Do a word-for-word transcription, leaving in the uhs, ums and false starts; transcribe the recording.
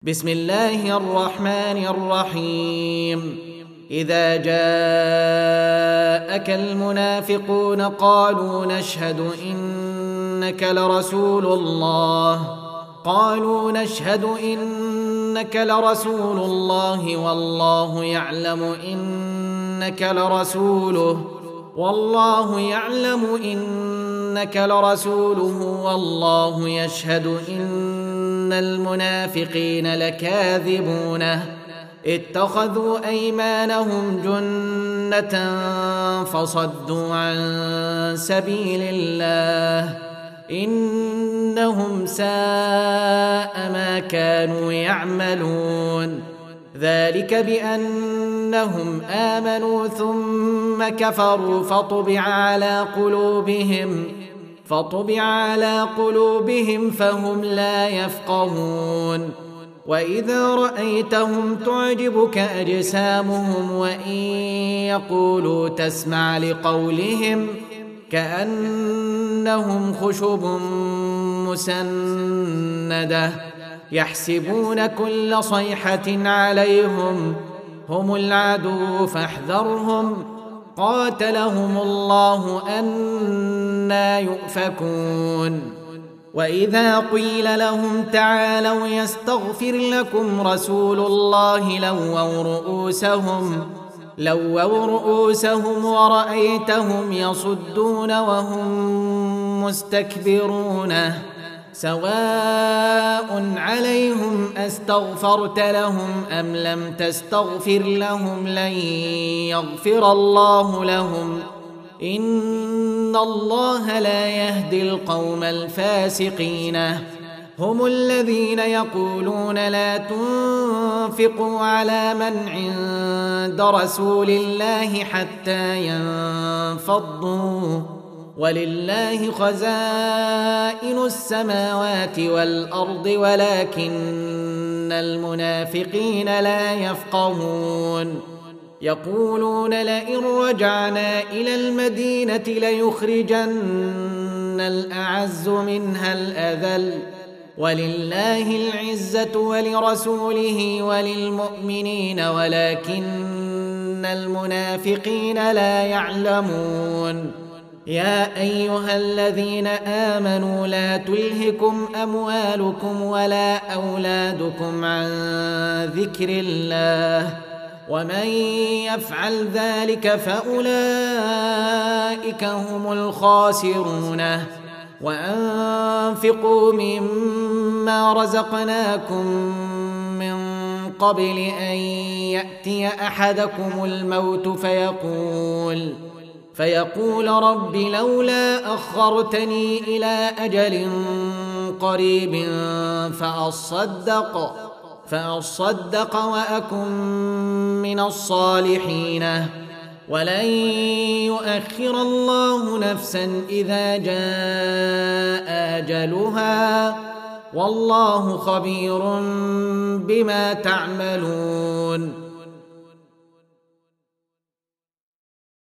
بسم الله الرحمن الرحيم. إذا جاءك المنافقون قالوا نشهد إنك لرسول الله قالوا نشهد إنك لرسول الله والله يعلم إنك لرسوله والله يعلم إنك لرسوله والله يشهد إن المنافقين لكاذبون اتخذوا أيمانهم جنة فصدوا عن سبيل الله إنهم ساء ما كانوا يعملون. ذلك بأنهم آمنوا ثم كفروا فطبع على قلوبهم فطبع على قلوبهم فهم لا يفقهون. وإذا رأيتهم تعجبك أجسامهم وإن يقولوا تسمع لقولهم كأنهم خشب مسندة يحسبون كل صيحة عليهم هم العدو فاحذرهم قاتلهم الله أنى يؤفكون. وإذا قيل لهم تعالوا يستغفر لكم رسول الله لووا رؤوسهم لووا رؤوسهم ورأيتهم يصدون وهم مستكبرون. سواء عليهم أستغفرت لهم أم لم تستغفر لهم لن يغفر الله لهم إن الله لا يهدي القوم الفاسقين. هم الذين يقولون لا تنفقوا على من عند رسول الله حتى ينفضوا ولله خزائن السماوات والأرض ولكن المنافقين لا يفقهون. يقولون لئن رجعنا إلى المدينة ليخرجن الأعز منها الأذل ولله العزة ولرسوله وللمؤمنين ولكن المنافقين لا يعلمون. يا أيها الذين آمنوا لا تلهكم أموالكم ولا أولادكم عن ذكر الله ومن يفعل ذلك فأولئك هم الخاسرون. وأنفقوا مما رزقناكم من قبل أن يأتي أحدكم الموت فيقول فيقول رب لولا أخرتني إلى أجل قريب فأصدق فأصدق وأكن من الصالحين ولن يؤخر الله نفسا إذا جاء أجلها والله خبير بما تعملون.